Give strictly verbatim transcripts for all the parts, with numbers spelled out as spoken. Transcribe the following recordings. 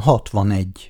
hatvanegy.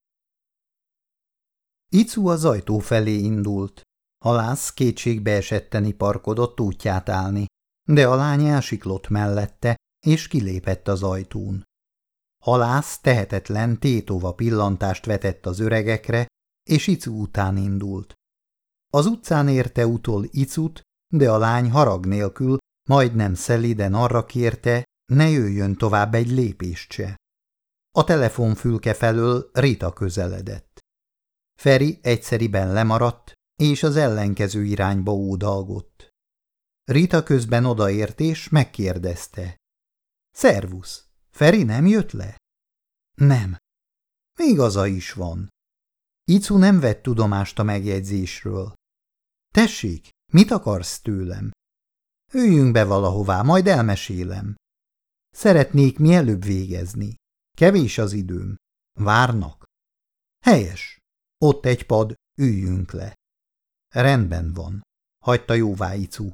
Icu az ajtó felé indult. Halász kétségbeesetten iparkodott útját állni, de a lány elsiklott mellette, és kilépett az ajtón. Halász tehetetlen, tétova pillantást vetett az öregekre, és Icu után indult. Az utcán érte utol Icut, de a lány harag nélkül, majdnem szeliden arra kérte, ne jöjjön tovább egy lépést se. A telefonfülke felől Rita közeledett. Feri egyszeriben lemaradt, és az ellenkező irányba ódalgott. Rita közben odaért és megkérdezte. Szervusz, Feri nem jött le? Nem. Igaza is van. Icu nem vett tudomást a megjegyzésről. Tessék, mit akarsz tőlem? Üljünk be valahová, majd elmesélem. Szeretnék mielőbb végezni. Kevés az időm. Várnak. Helyes. Ott egy pad, üljünk le. Rendben van, hagyta jóvá Icu.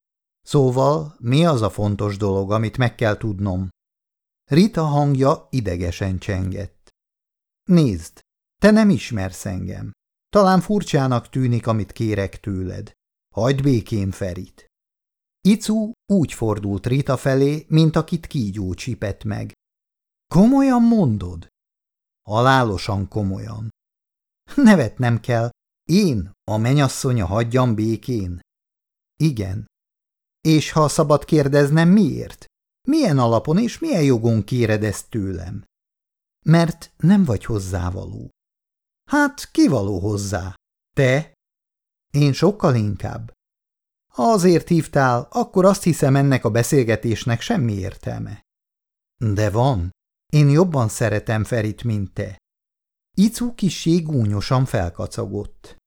Szóval, mi az a fontos dolog, amit meg kell tudnom? Rita hangja idegesen csengett. Nézd, te nem ismersz engem. Talán furcsának tűnik, amit kérek tőled. Hagyd békén Ferit. Icu úgy fordult Rita felé, mint akit kígyó csipett meg. Komolyan mondod? Halálosan komolyan. Nevetnem kell. Én, a menyasszonya, hagyjam békén? Igen. És ha szabad kérdeznem, miért? Milyen alapon és milyen jogon kéred ezt tőlem? Mert nem vagy hozzávaló. Hát, ki való hozzá? Te? Én sokkal inkább. Ha azért hívtál, akkor azt hiszem, ennek a beszélgetésnek semmi értelme. De van. Én jobban szeretem Ferit, mint te. Icu kissé gúnyosan felkacagott.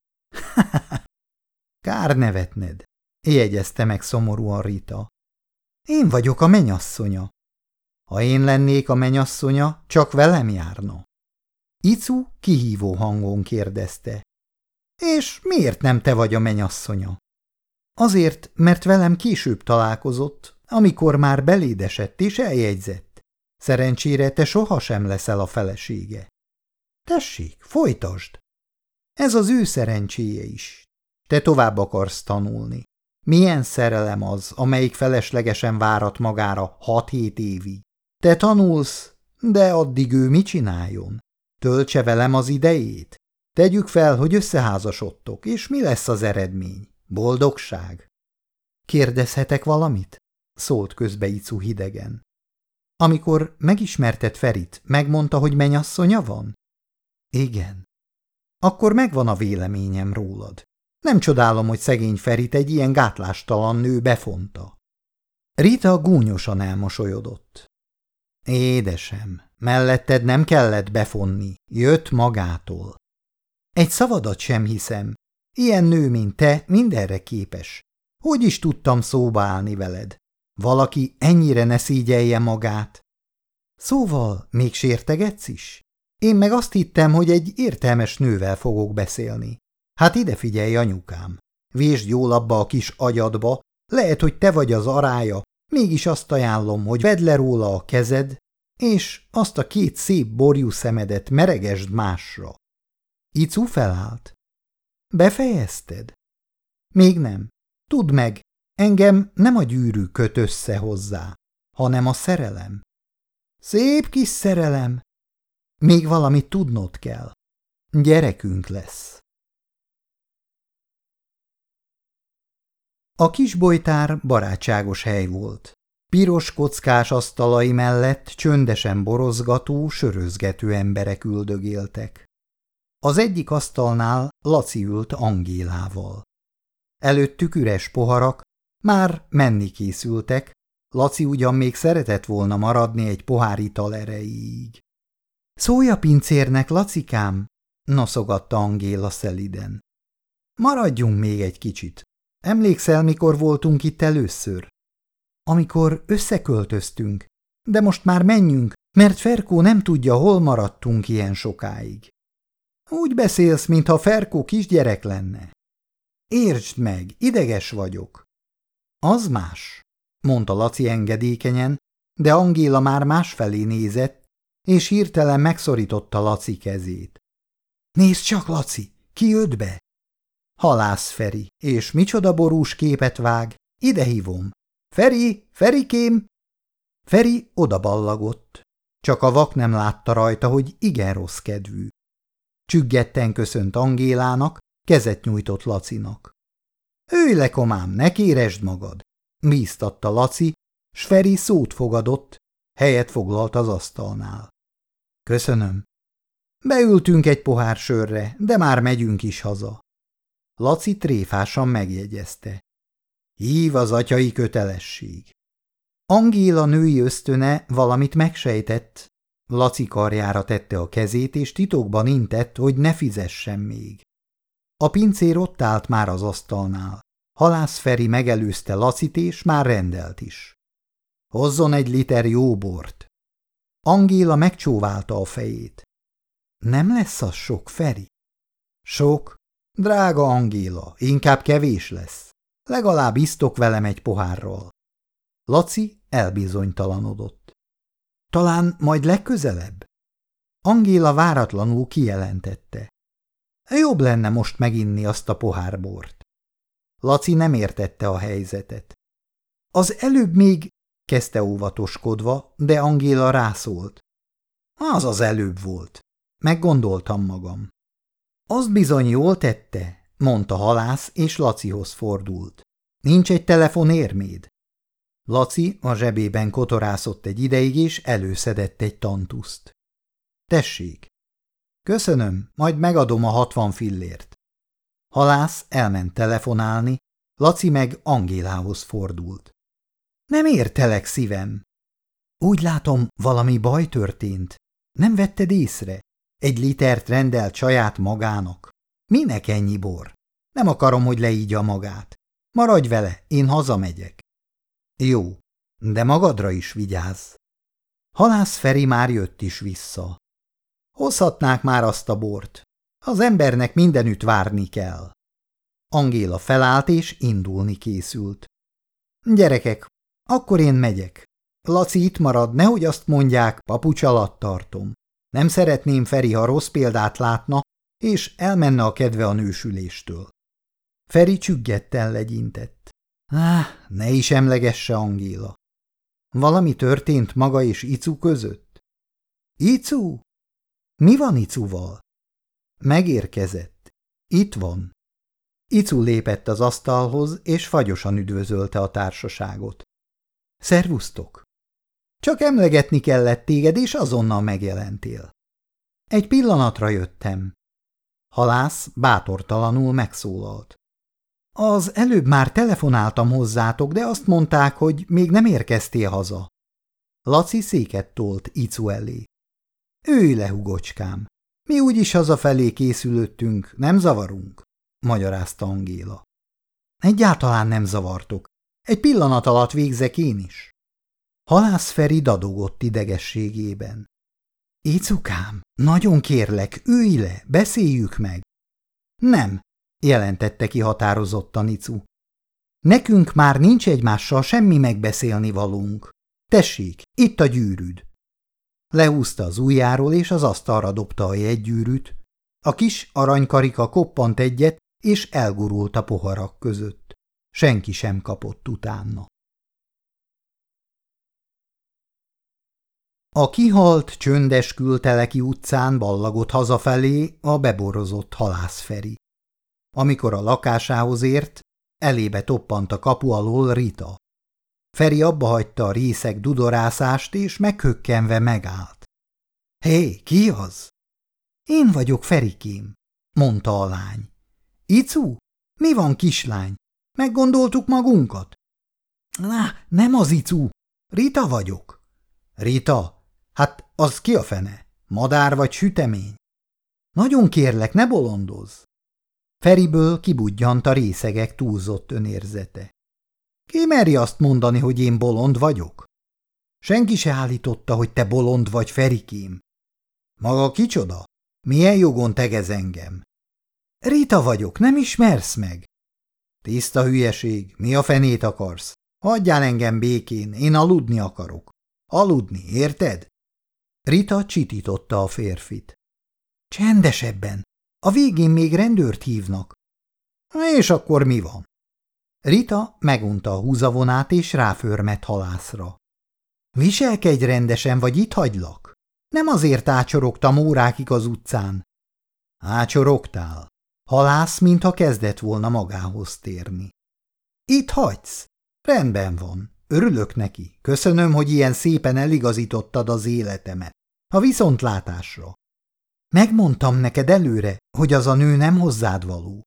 Kár nevetned, jegyezte meg szomorúan Rita. Én vagyok a menyasszonya. Ha én lennék a menyasszonya, csak velem járna. Icu kihívó hangon kérdezte. És miért nem te vagy a menyasszonya? Azért, mert velem később találkozott, amikor már beléd esett és eljegyzett. Szerencsére te sohasem leszel a felesége. Tessék, folytasd! Ez az ő szerencséje is. Te tovább akarsz tanulni. Milyen szerelem az, amelyik feleslegesen várat magára hat-hét évig? Te tanulsz, de addig ő mit csináljon? Töltse velem az idejét? Tegyük fel, hogy összeházasodtok, és mi lesz az eredmény? Boldogság? Kérdezhetek valamit? Szólt közbe Icu hidegen. Amikor megismerted Ferit, megmondta, hogy menyasszonya van? Igen. Akkor megvan a véleményem rólad. Nem csodálom, hogy szegény Ferit egy ilyen gátlástalan nő befonta. Rita gúnyosan elmosolyodott. Édesem, melletted nem kellett befonni, jött magától. Egy szavadat sem hiszem. Ilyen nő, mint te, mindenre képes. Hogy is tudtam szóba állni veled? Valaki ennyire ne szígyelje magát. Szóval még sértegetsz is? Én meg azt hittem, hogy egy értelmes nővel fogok beszélni. Hát ide figyelj, anyukám. Vésd jól abba a kis agyadba, lehet, hogy te vagy az arája, mégis azt ajánlom, hogy vedd le róla a kezed, és azt a két szép borjú szemedet meregesd másra. Icu felállt. Befejezted? Még nem. Tudd meg, engem nem a gyűrű köt össze hozzá, hanem a szerelem. Szép kis szerelem. Még valamit tudnod kell. Gyerekünk lesz. A kisbolytár barátságos hely volt. Piros kockás asztalai mellett csöndesen borozgató, sörözgető emberek üldögéltek. Az egyik asztalnál Laci ült Angélával. Előttük üres poharak, már menni készültek, Laci ugyan még szeretett volna maradni egy pohár ital erejéig. Szólj a pincérnek, Lacikám, noszogatta Angéla szeliden. Maradjunk még egy kicsit. Emlékszel, mikor voltunk itt először? Amikor összeköltöztünk, de most már menjünk, mert Ferkó nem tudja, hol maradtunk ilyen sokáig. Úgy beszélsz, mintha Ferkó kisgyerek lenne. Értsd meg, ideges vagyok. Az más, mondta Laci engedékenyen, de Angéla már másfelé nézett, és hirtelen megszorította Laci kezét. Nézd csak, Laci, ki jött be? Halász Feri, és micsoda borús képet vág, ide hívom. Feri, Ferikém! Feri odaballagott, csak a vak nem látta rajta, hogy igen rossz kedvű. Csüggetten köszönt Angélának, kezet nyújtott Lacinak. Ülj le, komám, ne kéresd magad, bíztatta Laci, s Feri szót fogadott, helyet foglalt az asztalnál. Köszönöm. Beültünk egy pohár sörre, de már megyünk is haza. Laci tréfásan megjegyezte. Hív az atyai kötelesség. Angéla női ösztöne valamit megsejtett. Laci karjára tette a kezét, és titokban intett, hogy ne fizessen még. A pincér ott állt már az asztalnál. Halász Feri megelőzte Lacit, és már rendelt is. Hozzon egy liter jó bort. Angéla megcsóválta a fejét. Nem lesz az sok, Feri? Sok? Drága Angéla, inkább kevés lesz. Legalább isztok velem egy pohárral. Laci elbizonytalanodott. Talán majd legközelebb? Angéla váratlanul kijelentette. Jobb lenne most meginni azt a pohár bort. Laci nem értette a helyzetet. Az előbb még, kezdte óvatoskodva, de Angéla rászólt. Az az előbb volt. Meggondoltam magam. Azt bizony jól tette, mondta Halász, és Lacihoz fordult. Nincs egy telefonérméd? Laci a zsebében kotorászott egy ideig, és előszedett egy tantuszt. Tessék. Köszönöm, majd megadom a hatvan fillért. Halász elment telefonálni, Laci meg Angélához fordult. Nem értelek, szívem. Úgy látom, valami baj történt. Nem vetted észre? Egy litert rendelt saját magának. Minek ennyi bor? Nem akarom, hogy leígya magát. Maradj vele, én hazamegyek. Jó, de magadra is vigyázz. Halász Feri már jött is vissza. Hozhatnák már azt a bort. Az embernek mindenütt várni kell. Angéla felállt és indulni készült. Gyerekek, akkor én megyek. Laci itt marad, nehogy azt mondják, papucs alatt tartom. Nem szeretném, Feri, ha rossz példát látna, és elmenne a kedve a nősüléstől. Feri csüggetten legyintett. Áh, ne is emlegesse, Angéla. Valami történt maga és Icu között? Icu? Mi van Icuval? Megérkezett. Itt van. Icu lépett az asztalhoz, és fagyosan üdvözölte a társaságot. Szervusztok! Csak emlegetni kellett téged, és azonnal megjelentél. Egy pillanatra jöttem. Halász bátortalanul megszólalt. Az előbb már telefonáltam hozzátok, de azt mondták, hogy még nem érkeztél haza. Laci széket tolt Icu elé. Ülj le, hugocskám. Mi úgyis hazafelé készülöttünk, nem zavarunk, magyarázta Angéla. Egyáltalán nem zavartok. Egy pillanat alatt végzek én is. Halász Feri dadogott idegességében. Icukám, nagyon kérlek, ülj le, beszéljük meg. Nem, jelentette ki határozottan Icu. Nekünk már nincs egymással semmi megbeszélni valónk. Tessék, itt a gyűrűd. Lehúzta az ujjáról, és az asztalra dobta a jegygyűrűt. A kis aranykarika koppant egyet, és elgurult a poharak között. Senki sem kapott utána. A kihalt, csöndes Külteleki utcán ballagott hazafelé a beborozott Halász Feri. Amikor a lakásához ért, elébe toppant a kapu alól Rita. Feri abbahagyta a részeg dudorászást, és meghökkenve megállt. Hé, ki az? Én vagyok, Ferikém, mondta a lány. Icu? Mi van, kislány? Meggondoltuk magunkat? Lá, nem az Icu. Rita vagyok. Rita? Hát az ki a fene? Madár vagy sütemény? Nagyon kérlek, ne bolondozz. Feriből kibudjant a részegek túlzott önérzete. Ki meri azt mondani, hogy én bolond vagyok? Senki se állította, hogy te bolond vagy, Ferikém. Maga kicsoda? Milyen jogon tegez engem? Rita vagyok, nem ismersz meg? Tiszta hülyeség, mi a fenét akarsz? Hagyjál engem békén, én aludni akarok. Aludni, érted? Rita csitította a férfit. Csendesebben, a végén még rendőrt hívnak. És akkor mi van? Rita megunta a húzavonát és ráförmett Halászra. Viselkedj rendesen, vagy itt hagylak. Nem azért ácsorogtam órákig az utcán. Ácsorogtál. Halász, mintha kezdett volna magához térni. Itt hagysz? Rendben van. Örülök neki. Köszönöm, hogy ilyen szépen eligazítottad az életemet. A viszontlátásra. Megmondtam neked előre, hogy az a nő nem hozzád való.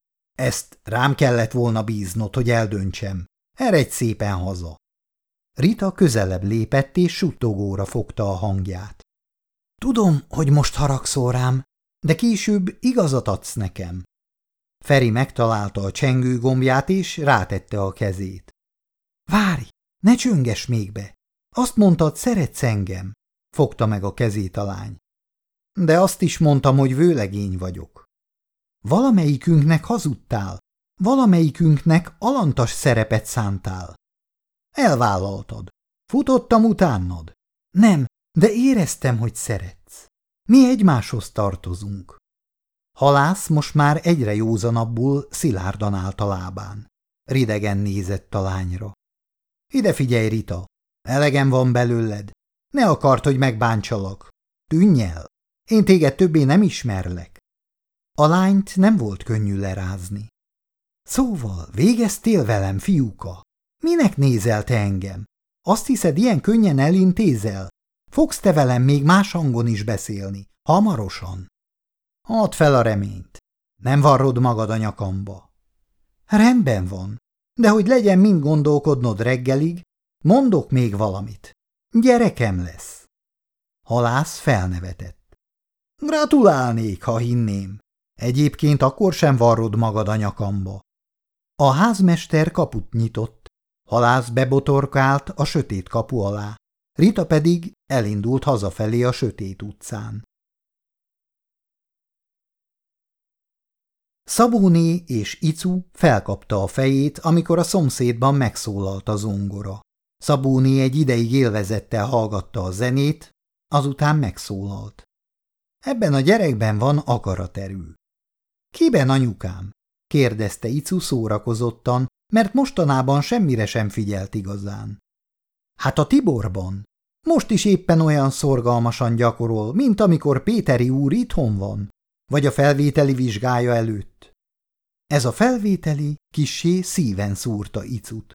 Ezt rám kellett volna bíznod, hogy eldöntsem. Eredj szépen haza. Rita közelebb lépett és suttogóra fogta a hangját. Tudom, hogy most haragszol rám, de később igazat adsz nekem. Feri megtalálta a csengő gombját és rátette a kezét. Várj, ne csönges még be. Azt mondtad, szeretsz engem. Fogta meg a kezét a lány. De azt is mondtam, hogy vőlegény vagyok. Valamelyikünknek hazudtál, valamelyikünknek alantas szerepet szántál. Elvállaltad. Futottam utánad. Nem, de éreztem, hogy szeretsz. Mi egymáshoz tartozunk. Halász most már egyre józanabbul szilárdan állt a lábán. Ridegen nézett a lányra. Ide figyelj, Rita, elegem van belőled. Ne akard, hogy megbántsalak. Tűnj el. Én téged többé nem ismerlek. A lányt nem volt könnyű lerázni. Szóval végeztél velem, fiúka? Minek nézel te engem? Azt hiszed, ilyen könnyen elintézel? Fogsz te velem még más hangon is beszélni, hamarosan? Add fel a reményt. Nem varrod magad a nyakamba. Rendben van, de hogy legyen mind gondolkodnod reggelig, mondok még valamit. Gyerekem lesz. Halász felnevetett. Gratulálnék, ha hinném. Egyébként akkor sem varrod magad a nyakamba. A házmester kaput nyitott. Halász bebotorkált a sötét kapu alá. Rita pedig elindult hazafelé a sötét utcán. Szabóné és Icu felkapta a fejét, amikor a szomszédban megszólalt a zongora. Szabóné egy ideig élvezettel hallgatta a zenét, azután megszólalt. Ebben a gyerekben van akaraterő. Kiben, anyukám? Kérdezte Icu szórakozottan, mert mostanában semmire sem figyelt igazán. Hát a Tiborban. Most is éppen olyan szorgalmasan gyakorol, mint amikor Péteri úr itthon van, vagy a felvételi vizsgája előtt. Ez a felvételi kissé szíven szúrta Icut.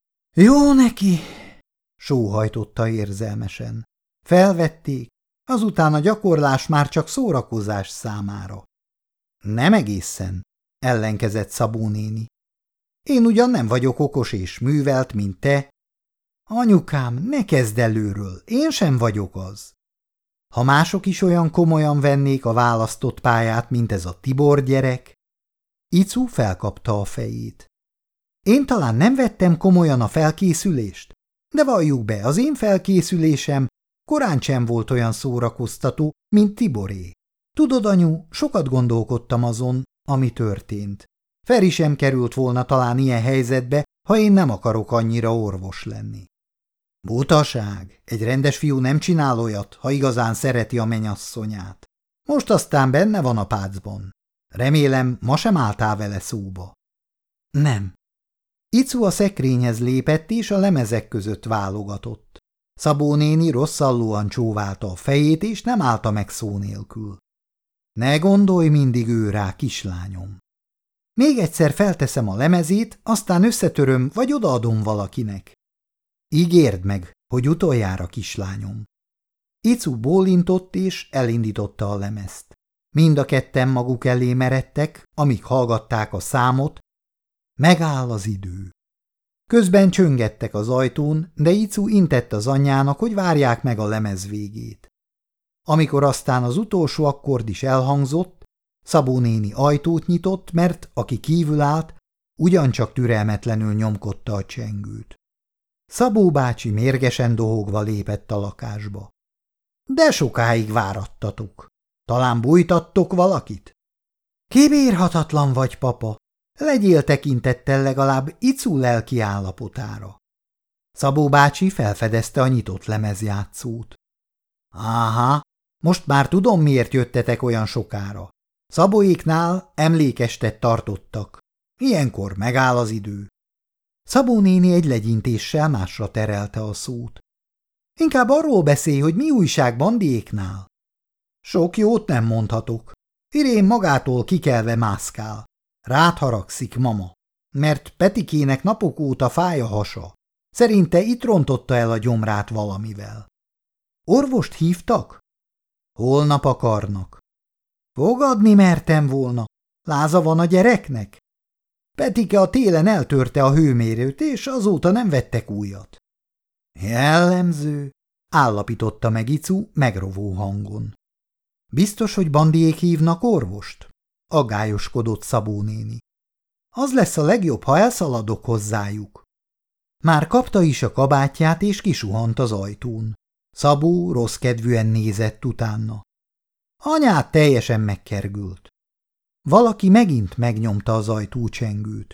Jó neki, sóhajtotta érzelmesen. Felvették, azután a gyakorlás már csak szórakozás számára. Nem egészen, ellenkezett Szabó néni. Én ugyan nem vagyok okos és művelt, mint te. Anyukám, ne kezd előről, én sem vagyok az. Ha mások is olyan komolyan vennék a választott pályát, mint ez a Tibor gyerek. Icu felkapta a fejét. Én talán nem vettem komolyan a felkészülést, de valljuk be, az én felkészülésem korán sem volt olyan szórakoztató, mint Tiboré. Tudod, anyu, sokat gondolkodtam azon, ami történt. Feri sem került volna talán ilyen helyzetbe, ha én nem akarok annyira orvos lenni. Butaság, egy rendes fiú nem csinál olyat, ha igazán szereti a menyasszonyát. Most aztán benne van a pácban. Remélem, ma sem álltál vele szóba. Nem. Icu a szekrényhez lépett, és a lemezek között válogatott. Szabó néni rosszallóan csóválta a fejét, és nem állta meg szó nélkül. Ne gondolj mindig ő rá, kislányom. Még egyszer felteszem a lemezét, aztán összetöröm, vagy odaadom valakinek. Ígérd meg, hogy utoljára, kislányom. Icu bólintott, és elindította a lemezt. Mind a ketten maguk elé meredtek, amíg hallgatták a számot. Megáll az idő. Közben csöngettek az ajtón, de Icu intett az anyjának, hogy várják meg a lemez végét. Amikor aztán az utolsó akkord is elhangzott, Szabó néni ajtót nyitott, mert aki kívül állt, ugyancsak türelmetlenül nyomkodta a csengőt. Szabó bácsi mérgesen dohogva lépett a lakásba. De sokáig várattatok. Talán bújtattok valakit? Kibírhatatlan vagy, papa. Legyél tekintettel legalább Icu lelki állapotára. Szabó bácsi felfedezte a nyitott lemezjátszót. Áhá, most már tudom, miért jöttetek olyan sokára. Szabóéknál emlékestet tartottak. Ilyenkor megáll az idő. Szabó néni egy legyintéssel másra terelte a szót. Inkább arról beszélj, hogy mi újság Bandiéknál. Sok jót nem mondhatok. Irén magától kikelve mászkál. Rád haragszik, mama, mert Petikének napok óta fáj a hasa. Szerinte itt rontotta el a gyomrát valamivel. Orvost hívtak? Holnap akarnak. Fogadni mertem volna. Láza van a gyereknek? Petike a télen eltörte a hőmérőt, és azóta nem vettek újat. Jellemző, állapította meg Icu megrovó hangon. Biztos, hogy Bandiék hívnak orvost? Aggályoskodott Szabó néni. Az lesz a legjobb, ha elszaladok hozzájuk. Már kapta is a kabátját, és kisuhant az ajtón. Szabó rossz kedvűen nézett utána. Anyát teljesen megkergült. Valaki megint megnyomta az ajtócsengőt.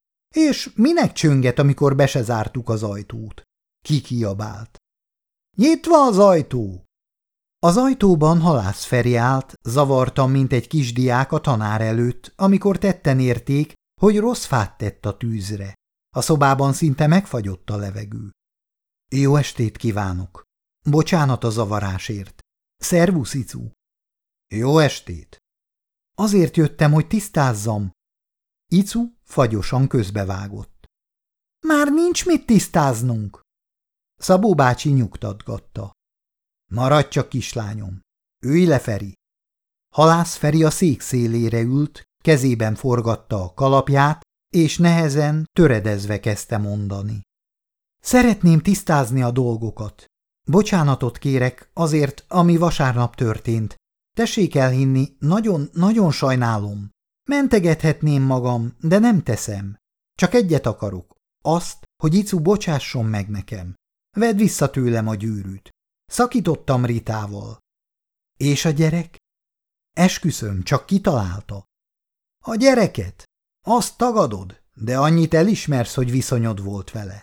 És minek csönget, amikor be se zártuk az ajtót? Ki kiabált. Nyitva az ajtó! Az ajtóban Halász Feri állt, zavartan, mint egy kisdiák a tanár előtt, amikor tetten érték, hogy rossz fát tett a tűzre. A szobában szinte megfagyott a levegő. Jó estét kívánok! Bocsánat a zavarásért. Szervusz, Icu! Jó estét! Azért jöttem, hogy tisztázzam. Icu fagyosan közbevágott. Már nincs mit tisztáznunk. Szabó bácsi nyugtatgatta. Maradj csak, kislányom. Ülj le, Feri. Halász Feri a szék szélére ült, kezében forgatta a kalapját, és nehezen, töredezve kezdte mondani. Szeretném tisztázni a dolgokat. Bocsánatot kérek azért, ami vasárnap történt. Tessék elhinni, nagyon-nagyon sajnálom. Mentegethetném magam, de nem teszem. Csak egyet akarok. Azt, hogy Icu bocsásson meg nekem. Vedd vissza tőlem a gyűrűt. Szakítottam Ritával. És a gyerek? Esküszöm, csak kitalálta. A gyereket? Azt tagadod, de annyit elismersz, hogy viszonyod volt vele.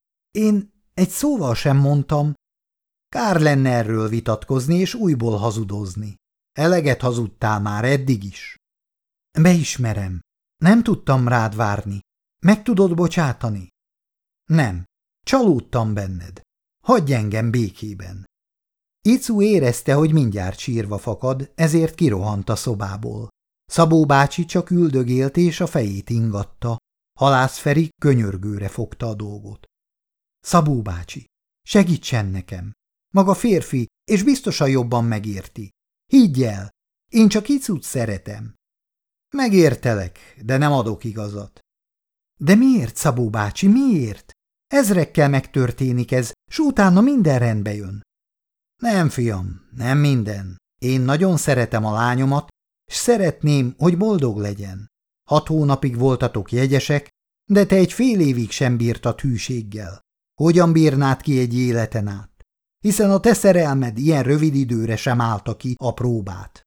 Én egy szóval sem mondtam. Kár lenne erről vitatkozni és újból hazudozni. Eleget hazudtál már eddig is. Beismerem. Nem tudtam rád várni. Meg tudod bocsátani? Nem. Csalódtam benned. Hagyj engem békében. Icu érezte, hogy mindjárt sírva fakad, ezért kirohant a szobából. Szabó bácsi csak üldögélt és a fejét ingatta. Halász Feri könyörgőre fogta a dolgot. Szabó bácsi, segítsen nekem. Maga férfi, és biztosan jobban megérti. Higgy el, én csak Icut szeretem. Megértelek, de nem adok igazat. De miért, Szabó bácsi, miért? Ezrekkel megtörténik ez, s utána minden rendbe jön. Nem, fiam, nem minden. Én nagyon szeretem a lányomat, s szeretném, hogy boldog legyen. Hat hónapig voltatok jegyesek, de te egy fél évig sem bírtad hűséggel. Hogyan bírnád ki egy életen át? Hiszen a te szerelmed ilyen rövid időre sem állta ki a próbát.